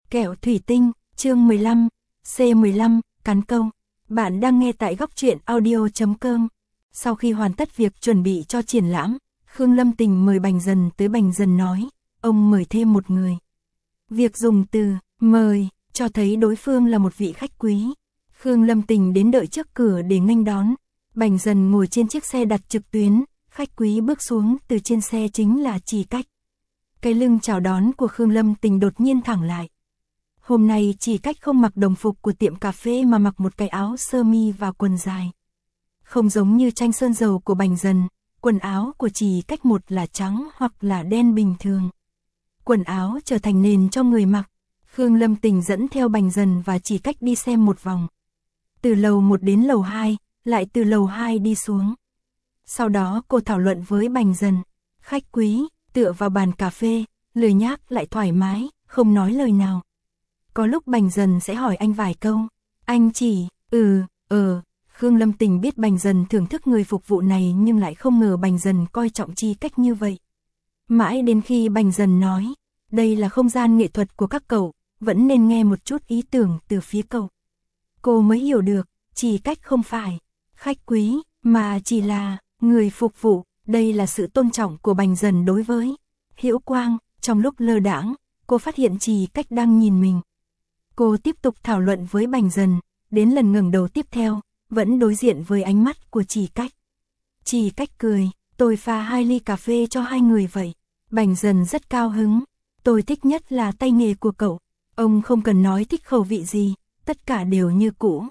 Kẹo thủy tinh, chương 15, C15, cắn câu. Bạn đang nghe tại góc truyện audio.com. Sau khi hoàn tất việc chuẩn bị cho triển lãm, Khương Lâm Tình mời Bành Dần tới. Bành Dần nói, ông mời thêm một người. Việc dùng từ mời cho thấy đối phương là một vị khách quý. Khương Lâm Tình đến đợi trước cửa để nghênh đón. Bành Dần ngồi trên chiếc xe đặt trực tuyến, khách quý bước xuống từ trên xe chính là Chỉ Cách. Cái lưng chào đón của Khương Lâm Tình đột nhiên thẳng lại. Hôm nay Chỉ Cách không mặc đồng phục của tiệm cà phê mà mặc một cái áo sơ mi và quần dài. Không giống như tranh sơn dầu của Bành Dần, quần áo của Chỉ Cách một là trắng hoặc là đen bình thường. Quần áo trở thành nền cho người mặc. Khương Lâm Tình dẫn theo Bành Dần và Chỉ Cách đi xem một vòng. Từ lầu 1 đến lầu 2, lại từ lầu 2 đi xuống. Sau đó cô thảo luận với Bành Dần. Khách quý, tựa vào bàn cà phê, lười nhác lại thoải mái, không nói lời nào. Có lúc Bành Dần sẽ hỏi anh vài câu. Anh chỉ, Khương Lâm Tình biết Bành Dần thưởng thức người phục vụ này nhưng lại không ngờ Bành Dần coi trọng Chỉ Cách như vậy. Mãi đến khi Bành Dần nói, đây là không gian nghệ thuật của các cậu, vẫn nên nghe một chút ý tưởng từ phía cậu. Cô mới hiểu được, Chỉ Cách không phải khách quý, mà chỉ là người phục vụ. Đây là sự tôn trọng của Bành Dần đối với Hiểu Quang. Trong lúc lơ đãng, cô phát hiện Chỉ Cách đang nhìn mình. Cô tiếp tục thảo luận với Bành Dần, đến lần ngẩng đầu tiếp theo, vẫn đối diện với ánh mắt của Chỉ Cách. Chỉ Cách cười, tôi pha 2 ly cà phê cho 2 người vậy. Bành Dần rất cao hứng, tôi thích nhất là tay nghề của cậu. Ông không cần nói thích khẩu vị gì, tất cả đều như cũ.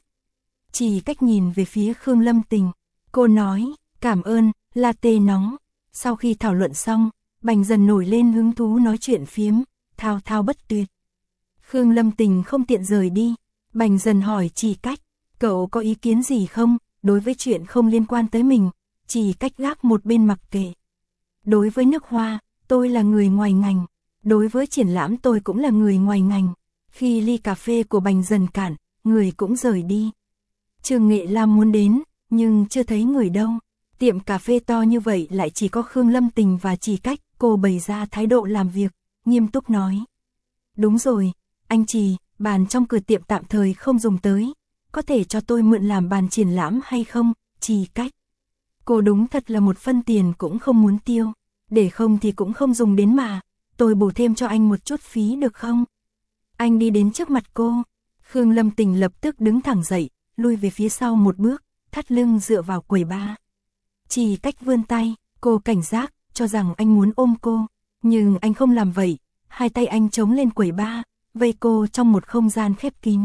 Chỉ Cách nhìn về phía Khương Lâm Tình, cô nói, cảm ơn, latte nóng. Sau khi thảo luận xong, Bành Dần nổi lên hứng thú nói chuyện phiếm, thao thao bất tuyệt. Khương Lâm Tình không tiện rời đi. Bành Dần hỏi Chỉ Cách, cậu có ý kiến gì không, đối với chuyện không liên quan tới mình. Chỉ Cách gác một bên mặc kệ. Đối với nước hoa, tôi là người ngoài ngành. Đối với triển lãm tôi cũng là người ngoài ngành. Khi ly cà phê của Bành Dần cạn, người cũng rời đi. Trường Nghệ Lam muốn đến, nhưng chưa thấy người đâu. Tiệm cà phê to như vậy lại chỉ có Khương Lâm Tình và Chỉ Cách. Cô bày ra thái độ làm việc, nghiêm túc nói. Đúng rồi, anh Chỉ, bàn trong cửa tiệm tạm thời không dùng tới. Có thể cho tôi mượn làm bàn triển lãm hay không, Chỉ Cách? Cô đúng thật là một phân tiền cũng không muốn tiêu. Để không thì cũng không dùng đến mà. Tôi bổ thêm cho anh một chút phí được không? Anh đi đến trước mặt cô. Khương Lâm Tình lập tức đứng thẳng dậy, lui về phía sau một bước, thắt lưng dựa vào quầy bar. Chỉ Cách vươn tay, cô cảnh giác, cho rằng anh muốn ôm cô. Nhưng anh không làm vậy, hai tay anh chống lên quầy bar, vây cô trong một không gian khép kín.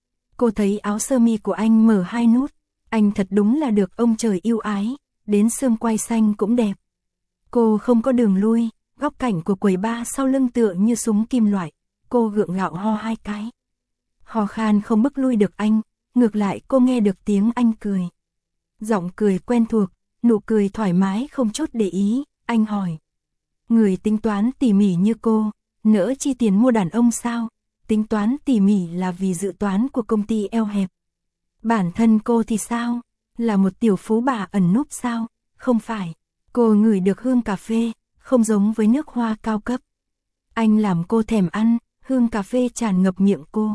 Cô thấy áo sơ mi của anh mở 2 nút, anh thật đúng là được ông trời yêu ái, đến xương quai xanh cũng đẹp. Cô không có đường lui, góc cảnh của quầy bar sau lưng tựa như súng kim loại, cô gượng gạo ho 2 cái. Ho khan không bức lui được anh, ngược lại cô nghe được tiếng anh cười. Giọng cười quen thuộc, nụ cười thoải mái không chút để ý, anh hỏi. Người tính toán tỉ mỉ như cô, nỡ chi tiền mua đàn ông sao? Tính toán tỉ mỉ là vì dự toán của công ty eo hẹp. Bản thân cô thì sao? Là một tiểu phú bà ẩn núp sao? Không phải. Cô ngửi được hương cà phê, không giống với nước hoa cao cấp. Anh làm cô thèm ăn, hương cà phê tràn ngập miệng cô.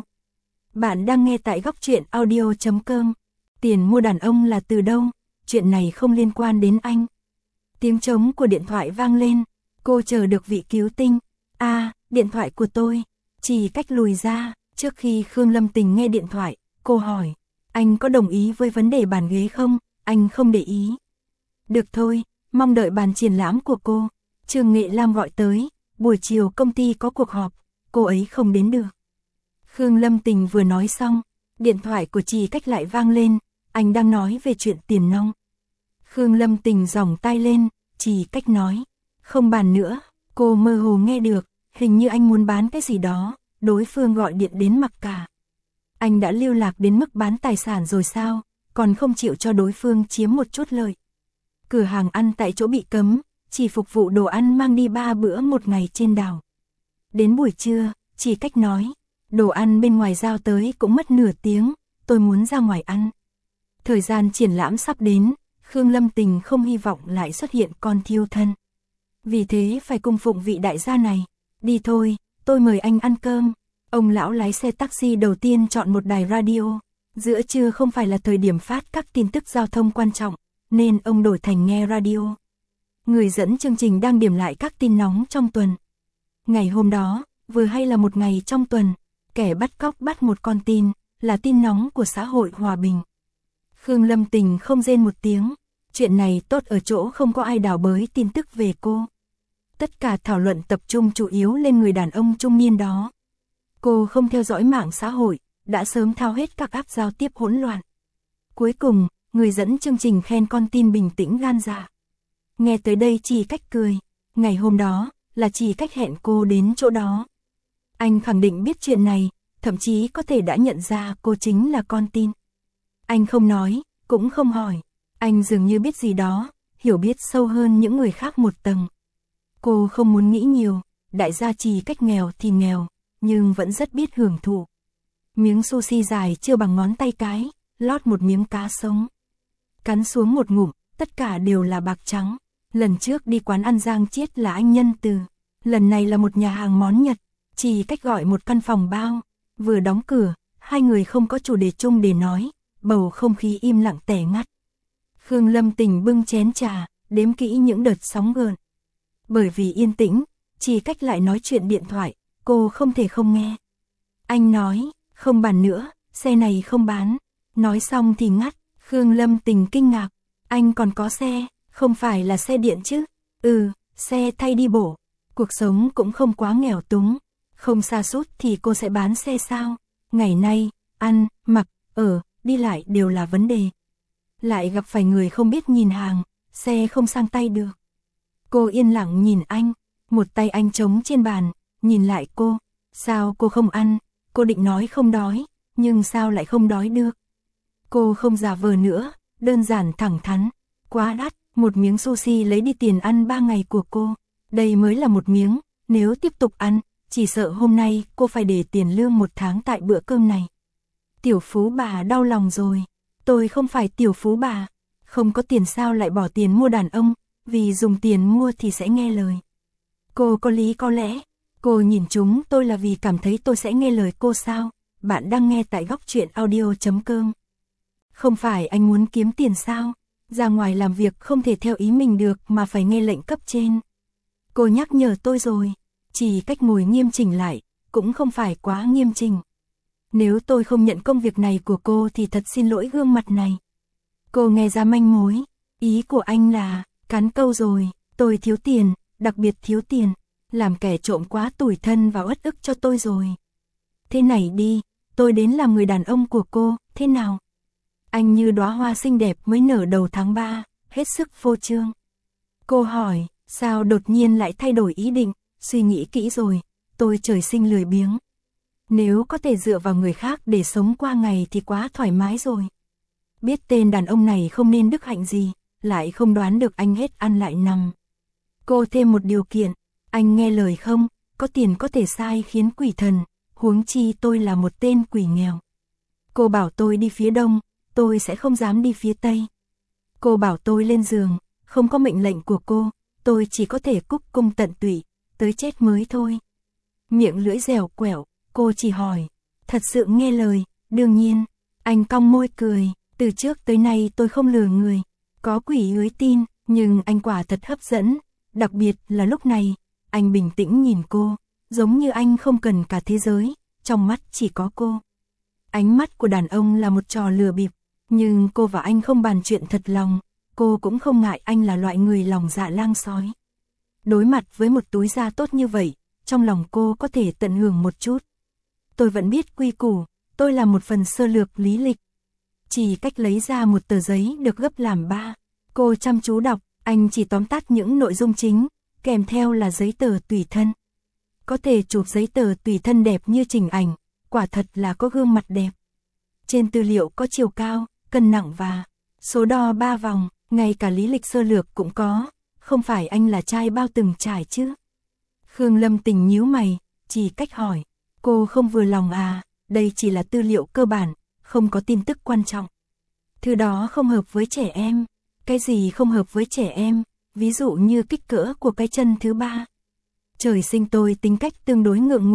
Bạn đang nghe tại góc truyện audio.com. Tiền mua đàn ông là từ đâu? Chuyện này không liên quan đến anh. Tiếng trống của điện thoại vang lên. Cô chờ được vị cứu tinh. Điện thoại của tôi. Chỉ Cách lùi ra. Trước khi Khương Lâm Tình nghe điện thoại, cô hỏi. Anh có đồng ý với vấn đề bàn ghế không? Anh không để ý. Được thôi, mong đợi bàn triển lãm của cô. Trường Nghệ Lam gọi tới. Buổi chiều công ty có cuộc họp. Cô ấy không đến được. Khương Lâm Tình vừa nói xong, điện thoại của Chỉ Cách lại vang lên. Anh đang nói về chuyện tiền nong. Khương Lâm Tình giỏng tai lên. Chỉ Cách nói. Không bàn nữa. Cô mơ hồ nghe được. Hình như anh muốn bán cái gì đó. Đối phương gọi điện đến mặc cả. Anh đã lưu lạc đến mức bán tài sản rồi sao? Còn không chịu cho đối phương chiếm một chút lợi. Cửa hàng ăn tại chỗ bị cấm. Chỉ phục vụ đồ ăn mang đi 3 bữa một ngày trên đảo. Đến buổi trưa, Chỉ Cách nói. Đồ ăn bên ngoài giao tới cũng mất nửa tiếng. Tôi muốn ra ngoài ăn. Thời gian triển lãm sắp đến. Khương Lâm Tình không hy vọng lại xuất hiện con thiêu thân. Vì thế phải cung phụng vị đại gia này. Đi thôi, tôi mời anh ăn cơm. Ông lão lái xe taxi đầu tiên chọn một đài radio. Giữa trưa không phải là thời điểm phát các tin tức giao thông quan trọng, nên ông đổi thành nghe radio. Người dẫn chương trình đang điểm lại các tin nóng trong tuần. Ngày hôm đó, vừa hay là một ngày trong tuần, kẻ bắt cóc bắt một con tin, là tin nóng của xã hội hòa bình. Khương Lâm Tình không rên một tiếng, chuyện này tốt ở chỗ không có ai đào bới tin tức về cô. Tất cả thảo luận tập trung chủ yếu lên người đàn ông trung niên đó. Cô không theo dõi mạng xã hội, đã sớm thao hết các app giao tiếp hỗn loạn. Cuối cùng, người dẫn chương trình khen con tin bình tĩnh gan dạ. Nghe tới đây Chỉ Cách cười, ngày hôm đó, là Chỉ Cách hẹn cô đến chỗ đó. Anh khẳng định biết chuyện này, thậm chí có thể đã nhận ra cô chính là con tin. Anh không nói, cũng không hỏi, anh dường như biết gì đó, hiểu biết sâu hơn những người khác một tầng. Cô không muốn nghĩ nhiều, đại gia Chỉ Cách nghèo thì nghèo, nhưng vẫn rất biết hưởng thụ. Miếng sushi dài chưa bằng ngón tay cái, lót một miếng cá sống. Cắn xuống một ngụm, tất cả đều là bạc trắng. Lần trước đi quán ăn Giang Chiết là anh Nhân Từ, lần này là một nhà hàng món Nhật, Chỉ Cách gọi một căn phòng bao. Vừa đóng cửa, hai người không có chủ đề chung để nói, bầu không khí im lặng tẻ ngắt. Khương Lâm Tình bưng chén trà, đếm kỹ những đợt sóng gợn. Bởi vì yên tĩnh, Chỉ Cách lại nói chuyện điện thoại, cô không thể không nghe. Anh nói, không bàn nữa, xe này không bán. Nói xong thì ngắt, Khương Lâm Tình kinh ngạc, anh còn có xe, không phải là xe điện chứ? Xe thay đi bộ. Cuộc sống cũng không quá nghèo túng, không sa sút thì cô sẽ bán xe sao? Ngày nay, ăn, mặc, ở, đi lại đều là vấn đề. Lại gặp phải người không biết nhìn hàng, xe không sang tay được. Cô yên lặng nhìn anh, một tay anh trống trên bàn, nhìn lại cô. Sao cô không ăn? Cô định nói không đói, nhưng sao lại không đói được? Cô không giả vờ nữa, đơn giản thẳng thắn. Quá đắt, một miếng sushi lấy đi tiền ăn 3 ngày của cô. Đây mới là một miếng, nếu tiếp tục ăn, chỉ sợ hôm nay cô phải để tiền lương 1 tháng tại bữa cơm này. Tiểu phú bà đau lòng rồi. Tôi không phải tiểu phú bà. Không có tiền sao lại bỏ tiền mua đàn ông, vì dùng tiền mua thì sẽ nghe lời. Cô có lý có lẽ. Cô nhìn chúng tôi là vì cảm thấy tôi sẽ nghe lời cô sao? Bạn đang nghe tại Góc Chuyện Audio.com. Không phải anh muốn kiếm tiền sao? Ra ngoài làm việc không thể theo ý mình được mà phải nghe lệnh cấp trên. Cô nhắc nhở tôi rồi. Chỉ Cách ngồi nghiêm chỉnh lại, cũng không phải quá nghiêm chỉnh. Nếu tôi không nhận công việc này của cô thì thật xin lỗi gương mặt này. Cô nghe ra manh mối. Ý của anh là, cán câu rồi, tôi thiếu tiền, đặc biệt thiếu tiền. Làm kẻ trộm quá tủi thân và uất ức cho tôi rồi. Thế này đi, tôi đến làm người đàn ông của cô, thế nào? Anh như đóa hoa xinh đẹp mới nở đầu tháng 3, hết sức phô trương. Cô hỏi, sao đột nhiên lại thay đổi ý định? Suy nghĩ kỹ rồi, tôi trời sinh lười biếng. Nếu có thể dựa vào người khác để sống qua ngày thì quá thoải mái rồi. Biết tên đàn ông này không nên đức hạnh gì, lại không đoán được anh hết ăn lại nằm. Cô thêm một điều kiện, anh nghe lời không? Có tiền có thể sai khiến quỷ thần, huống chi tôi là một tên quỷ nghèo. Cô bảo tôi đi phía đông, tôi sẽ không dám đi phía tây. Cô bảo tôi lên giường, không có mệnh lệnh của cô, tôi chỉ có thể cúc cung tận tụy, tới chết mới thôi. Miệng lưỡi dẻo quẹo, cô chỉ hỏi, thật sự nghe lời? Đương nhiên. Anh cong môi cười, từ trước tới nay tôi không lừa người, có quỷ ới tin, nhưng anh quả thật hấp dẫn, đặc biệt là lúc này. Anh bình tĩnh nhìn cô, giống như anh không cần cả thế giới, trong mắt chỉ có cô. Ánh mắt của đàn ông là một trò lừa bịp, nhưng cô và anh không bàn chuyện thật lòng, cô cũng không ngại anh là loại người lòng dạ lang sói. Đối mặt với một túi da tốt như vậy, trong lòng cô có thể tận hưởng một chút. Tôi vẫn biết quy củ, tôi là một phần sơ lược lý lịch. Chỉ Cách lấy ra một tờ giấy được gấp làm 3, cô chăm chú đọc, anh chỉ tóm tắt những nội dung chính, kèm theo là giấy tờ tùy thân. Có thể chụp giấy tờ tùy thân đẹp như chỉnh ảnh, quả thật là có gương mặt đẹp. Trên tư liệu có chiều cao, cân nặng và số đo 3 vòng, ngay cả lý lịch sơ lược cũng có, không phải anh là trai bao từng trải chứ? Khương Lâm Tình nhíu mày, Chỉ Cách hỏi, cô không vừa lòng à? Đây chỉ là tư liệu cơ bản, không có tin tức quan trọng. Thứ đó không hợp với trẻ em. Cái gì không hợp với trẻ em? Ví dụ như kích cỡ của cái chân thứ 3. Trời sinh tôi tính cách tương đối ngượng ngùng,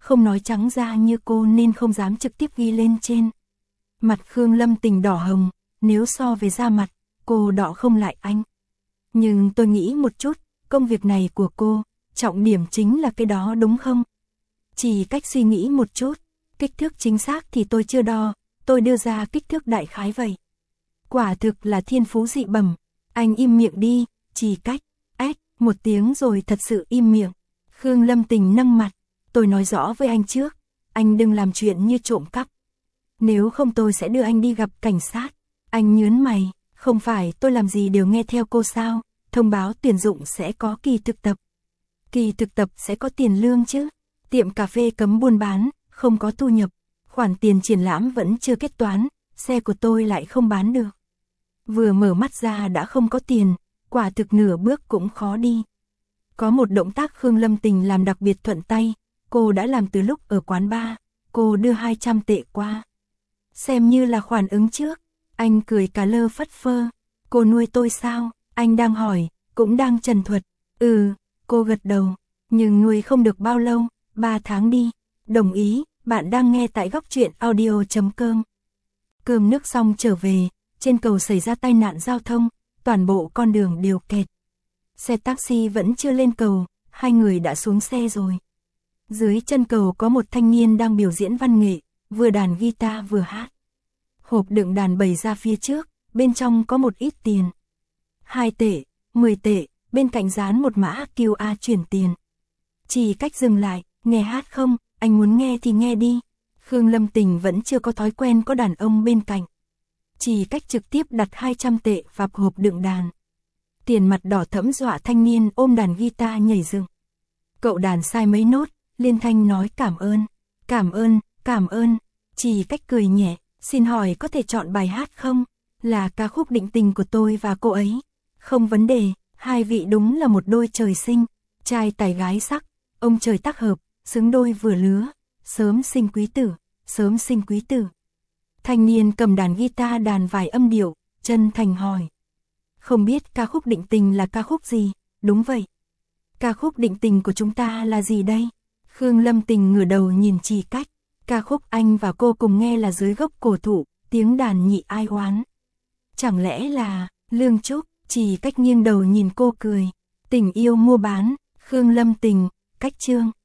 không nói trắng ra như cô nên không dám trực tiếp ghi lên trên. Mặt Khương Lâm Tình đỏ hồng, nếu so về da mặt, cô đỏ không lại anh. Nhưng tôi nghĩ một chút, công việc này của cô, trọng điểm chính là cái đó đúng không? Chỉ cách suy nghĩ một chút, kích thước chính xác thì tôi chưa đo, tôi đưa ra kích thước đại khái vậy. Quả thực là thiên phú dị bẩm, anh im miệng đi, Chỉ cách, một tiếng rồi thật sự im miệng. Khương Lâm Tình nâng mặt, tôi nói rõ với anh trước, anh đừng làm chuyện như trộm cắp. Nếu không tôi sẽ đưa anh đi gặp cảnh sát. Anh nhớn mày, không phải tôi làm gì đều nghe theo cô sao, thông báo tuyển dụng sẽ có kỳ thực tập. Kỳ thực tập sẽ có tiền lương chứ, tiệm cà phê cấm buôn bán, không có thu nhập, khoản tiền triển lãm vẫn chưa kết toán, xe của tôi lại không bán được. Vừa mở mắt ra đã không có tiền, quả thực nửa bước cũng khó đi. Có một động tác Khương Lâm Tình làm đặc biệt thuận tay, cô đã làm từ lúc ở quán bar, cô đưa 200 tệ qua. Xem như là khoản ứng trước, anh cười cả lơ phất phơ, cô nuôi tôi sao, anh đang hỏi, cũng đang trần thuật, cô gật đầu, nhưng nuôi không được bao lâu, 3 tháng đi, đồng ý, bạn đang nghe tại góc truyện audio.com. Cơm nước xong trở về, trên cầu xảy ra tai nạn giao thông, toàn bộ con đường đều kẹt. Xe taxi vẫn chưa lên cầu, hai người đã xuống xe rồi. Dưới chân cầu có một thanh niên đang biểu diễn văn nghệ, vừa đàn guitar vừa hát. Hộp đựng đàn bày ra phía trước, bên trong có một ít tiền. 2 tệ, 10 tệ, bên cạnh dán một mã QR chuyển tiền. Chỉ cách dừng lại, nghe hát không, anh muốn nghe thì nghe đi. Khương Lâm Tình vẫn chưa có thói quen có đàn ông bên cạnh. Chỉ cách trực tiếp đặt 200 tệ vào hộp đựng đàn. Tiền mặt đỏ thẫm dọa thanh niên ôm đàn guitar nhảy dựng. Cậu đàn sai mấy nốt, liên thanh nói cảm ơn. Chỉ cách cười nhẹ, xin hỏi có thể chọn bài hát không? Là ca khúc định tình của tôi và cô ấy. Không vấn đề, hai vị đúng là một đôi trời sinh, trai tài gái sắc, ông trời tác hợp, xứng đôi vừa lứa, sớm sinh quý tử. Thanh niên cầm đàn guitar đàn vài âm điệu, chân thành hỏi. Không biết ca khúc định tình là ca khúc gì? Đúng vậy. Ca khúc định tình của chúng ta là gì đây? Khương Lâm Tình ngửa đầu nhìn Chỉ Cách. Ca khúc anh và cô cùng nghe là Dưới gốc cổ thụ, tiếng đàn nhị ai oán. Chẳng lẽ là Lương Trúc? Chỉ Cách nghiêng đầu nhìn cô cười. Tình yêu mua bán, Khương Lâm Tình, Cách Chương.